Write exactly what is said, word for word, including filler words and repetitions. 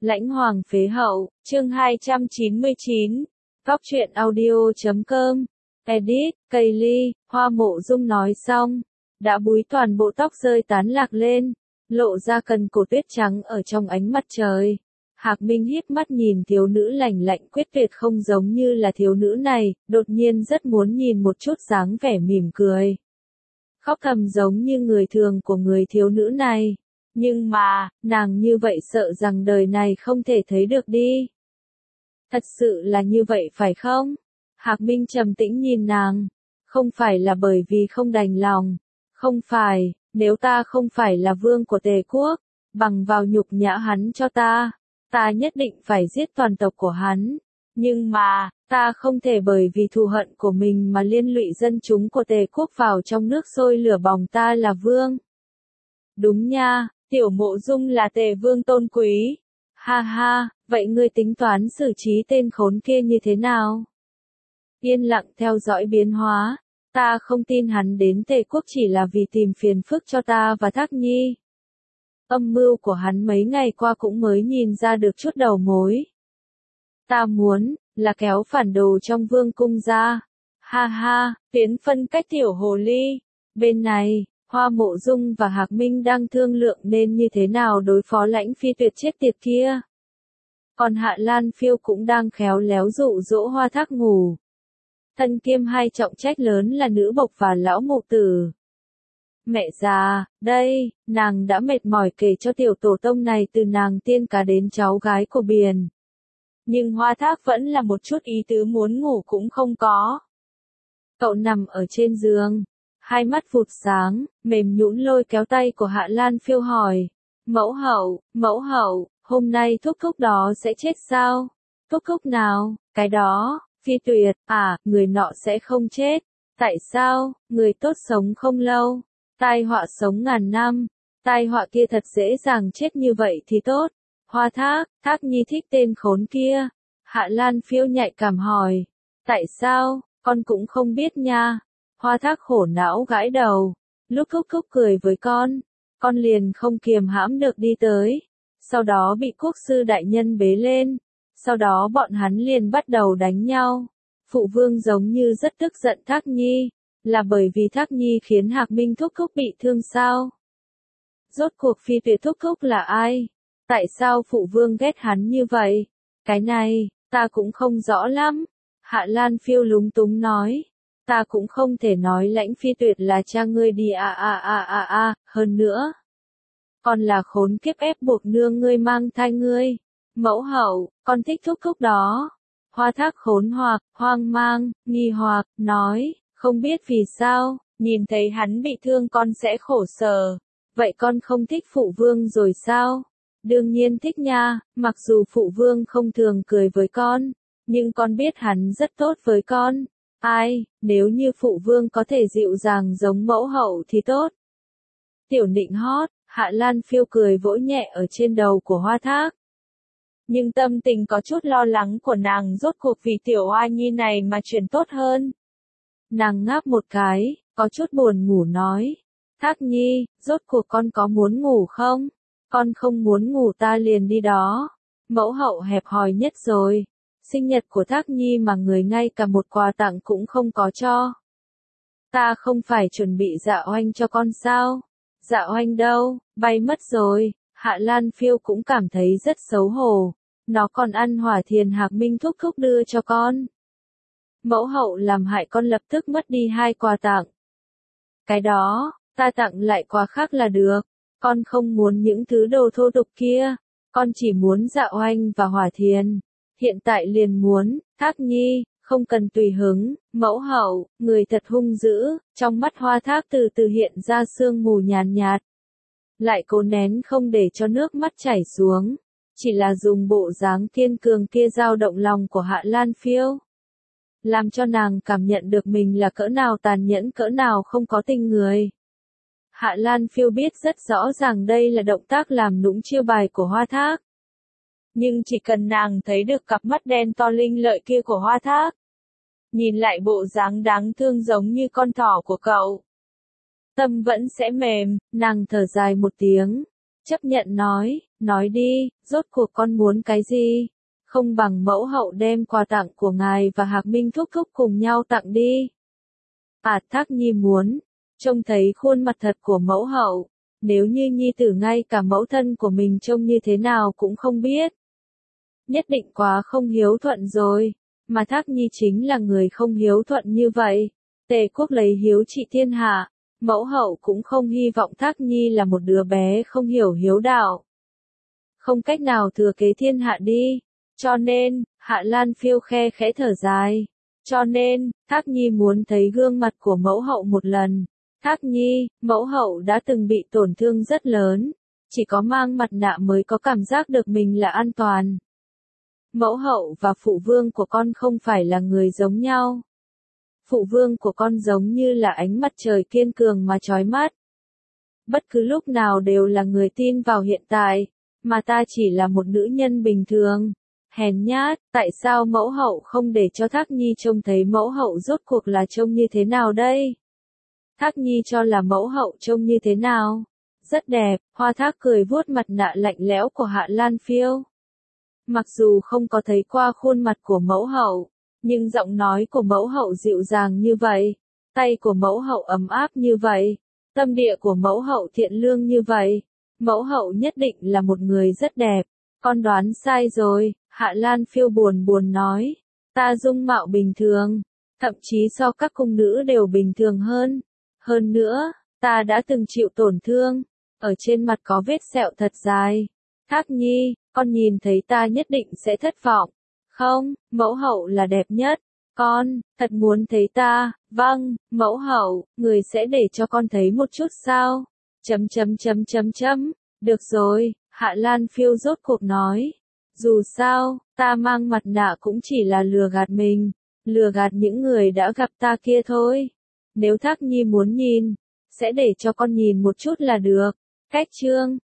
Lãnh Hoàng phế hậu, chương hai trăm chín mươi chín. Góc truyện audio chấm com. Edit, Kaylee, Hoa Mộ Dung nói xong, đã búi toàn bộ tóc rơi tán lạc lên, lộ ra cần cổ tuyết trắng ở trong ánh mặt trời. Hạc Minh híp mắt nhìn thiếu nữ lành lạnh quyết tuyệt không giống như là thiếu nữ này, đột nhiên rất muốn nhìn một chút dáng vẻ mỉm cười. Khóc thầm giống như người thường của người thiếu nữ này. Nhưng mà, nàng như vậy sợ rằng đời này không thể thấy được đi. Thật sự là như vậy phải không? Hạc Minh trầm tĩnh nhìn nàng. Không phải là bởi vì không đành lòng. Không phải, nếu ta không phải là vương của Tề quốc, bằng vào nhục nhã hắn cho ta, ta nhất định phải giết toàn tộc của hắn. Nhưng mà, ta không thể bởi vì thù hận của mình mà liên lụy dân chúng của Tề quốc vào trong nước sôi lửa bỏng ta là vương. Đúng nha, Tiểu Mộ Dung là Tề vương tôn quý. Ha ha, vậy ngươi tính toán xử trí tên khốn kia như thế nào? Yên lặng theo dõi biến hóa, ta không tin hắn đến Tề quốc chỉ là vì tìm phiền phức cho ta và Thác Nhi. Âm mưu của hắn mấy ngày qua cũng mới nhìn ra được chút đầu mối. Ta muốn, là kéo phản đồ trong vương cung ra. Ha ha, tiến phân cách tiểu hồ ly. Bên này, Hoa Mộ Dung và Hạc Minh đang thương lượng nên như thế nào đối phó Lãnh Phi Tuyệt chết tiệt kia. Còn Hạ Lan Phiêu cũng đang khéo léo dụ dỗ Hoa Thác ngủ. Thân kiêm hai trọng trách lớn là nữ bộc và lão mộ tử. Mẹ già, đây, nàng đã mệt mỏi kể cho tiểu tổ tông này từ nàng tiên cá đến cháu gái của biển. Nhưng Hoa Thác vẫn là một chút ý tứ muốn ngủ cũng không có. Cậu nằm ở trên giường, hai mắt vụt sáng, mềm nhũn lôi kéo tay của Hạ Lan Phiêu hỏi. Mẫu hậu, mẫu hậu, hôm nay thúc thúc đó sẽ chết sao? Thúc thúc nào, cái đó, Phi Tuyệt, à, người nọ sẽ không chết. Tại sao, người tốt sống không lâu, tai họa sống ngàn năm, tai họa kia thật dễ dàng chết như vậy thì tốt. Hoa Thác, Thác Nhi thích tên khốn kia. Hạ Lan Phiêu nhạy cảm hỏi. Tại sao, con cũng không biết nha. Hoa Thác khổ não gãi đầu. Lúc thúc thúc cười với con, con liền không kiềm hãm được đi tới. Sau đó bị quốc sư đại nhân bế lên. Sau đó bọn hắn liền bắt đầu đánh nhau. Phụ vương giống như rất tức giận Thác Nhi. Là bởi vì Thác Nhi khiến Hạc Minh thúc thúc bị thương sao? Rốt cuộc Phi Tuyệt thúc thúc là ai? Tại sao phụ vương ghét hắn như vậy? Cái này, ta cũng không rõ lắm. Hạ Lan Phiêu lúng túng nói. Ta cũng không thể nói Lãnh Phi Tuyệt là cha ngươi đi a a a a a, hơn nữa. Còn là khốn kiếp ép buộc nương ngươi mang thai ngươi. Mẫu hậu, con thích thúc thúc đó. Hoa Thác khốn hoặc, hoang mang, nghi hoặc, nói, không biết vì sao, nhìn thấy hắn bị thương con sẽ khổ sở. Vậy con không thích phụ vương rồi sao? Đương nhiên thích nha, mặc dù phụ vương không thường cười với con, nhưng con biết hắn rất tốt với con. Ai, nếu như phụ vương có thể dịu dàng giống mẫu hậu thì tốt. Tiểu nịnh hót, Hạ Lan Phiêu cười vỗ nhẹ ở trên đầu của Hoa Thác. Nhưng tâm tình có chút lo lắng của nàng rốt cuộc vì tiểu oai nhi này mà chuyển tốt hơn. Nàng ngáp một cái, có chút buồn ngủ nói. Thác Nhi, rốt cuộc con có muốn ngủ không? Con không muốn ngủ ta liền đi đó. Mẫu hậu hẹp hòi nhất rồi. Sinh nhật của Thác Nhi mà người ngay cả một quà tặng cũng không có cho. Ta không phải chuẩn bị dạ oanh cho con sao? Dạ oanh đâu, bay mất rồi. Hạ Lan Phiêu cũng cảm thấy rất xấu hổ. Nó còn ăn hỏa thiền Hạc Minh thúc thúc đưa cho con. Mẫu hậu làm hại con lập tức mất đi hai quà tặng. Cái đó, ta tặng lại quà khác là được. Con không muốn những thứ đồ thô tục kia. Con chỉ muốn dạ oanh và hỏa thiền. Hiện tại liền muốn, Thác Nhi, không cần tùy hứng. Mẫu hậu, người thật hung dữ. Trong mắt Hoa Thác từ từ hiện ra sương mù nhàn nhạt. Lại cố nén không để cho nước mắt chảy xuống. Chỉ là dùng bộ dáng kiên cường kia dao động lòng của Hạ Lan Phiêu. Làm cho nàng cảm nhận được mình là cỡ nào tàn nhẫn cỡ nào không có tình người. Hạ Lan Phiêu biết rất rõ ràng đây là động tác làm nũng chiêu bài của Hoa Thác. Nhưng chỉ cần nàng thấy được cặp mắt đen to linh lợi kia của Hoa Thác. Nhìn lại bộ dáng đáng thương giống như con thỏ của cậu. Tâm vẫn sẽ mềm, nàng thở dài một tiếng. Chấp nhận nói, nói đi, rốt cuộc con muốn cái gì? Không bằng mẫu hậu đem quà tặng của ngài và Hạc Minh thúc thúc cùng nhau tặng đi. À, Thác Nhi muốn, trông thấy khuôn mặt thật của mẫu hậu, nếu như nhi tử ngay cả mẫu thân của mình trông như thế nào cũng không biết. Nhất định quá không hiếu thuận rồi, mà Thác Nhi chính là người không hiếu thuận như vậy. Tề quốc lấy hiếu trị thiên hạ, mẫu hậu cũng không hy vọng Thác Nhi là một đứa bé không hiểu hiếu đạo. Không cách nào thừa kế thiên hạ đi, cho nên, Hạ Lan Phiêu khe khẽ thở dài. Cho nên, Thác Nhi muốn thấy gương mặt của mẫu hậu một lần. Thác Nhi, mẫu hậu đã từng bị tổn thương rất lớn, chỉ có mang mặt nạ mới có cảm giác được mình là an toàn. Mẫu hậu và phụ vương của con không phải là người giống nhau. Phụ vương của con giống như là ánh mặt trời kiên cường mà chói mắt. Bất cứ lúc nào đều là người tin vào hiện tại, mà ta chỉ là một nữ nhân bình thường. Hèn nhát, tại sao mẫu hậu không để cho Thác Nhi trông thấy mẫu hậu rốt cuộc là trông như thế nào đây? Thác Nhi cho là mẫu hậu trông như thế nào? Rất đẹp, Hoa Thác cười vuốt mặt nạ lạnh lẽo của Hạ Lan Phiêu. Mặc dù không có thấy qua khuôn mặt của mẫu hậu, nhưng giọng nói của mẫu hậu dịu dàng như vậy, tay của mẫu hậu ấm áp như vậy, tâm địa của mẫu hậu thiện lương như vậy, mẫu hậu nhất định là một người rất đẹp. Con đoán sai rồi, Hạ Lan Phiêu buồn buồn nói, ta dung mạo bình thường, thậm chí so các cung nữ đều bình thường hơn. Hơn nữa, ta đã từng chịu tổn thương, ở trên mặt có vết sẹo thật dài. Thác Nhi, con nhìn thấy ta nhất định sẽ thất vọng. Không, mẫu hậu là đẹp nhất. Con, thật muốn thấy ta, vâng, mẫu hậu, người sẽ để cho con thấy một chút sao? Chấm chấm chấm chấm chấm, được rồi, Hạ Lan Phiêu rốt cuộc nói. Dù sao, ta mang mặt nạ cũng chỉ là lừa gạt mình, lừa gạt những người đã gặp ta kia thôi. Nếu Thác Nhi muốn nhìn, sẽ để cho con nhìn một chút là được. Cách chương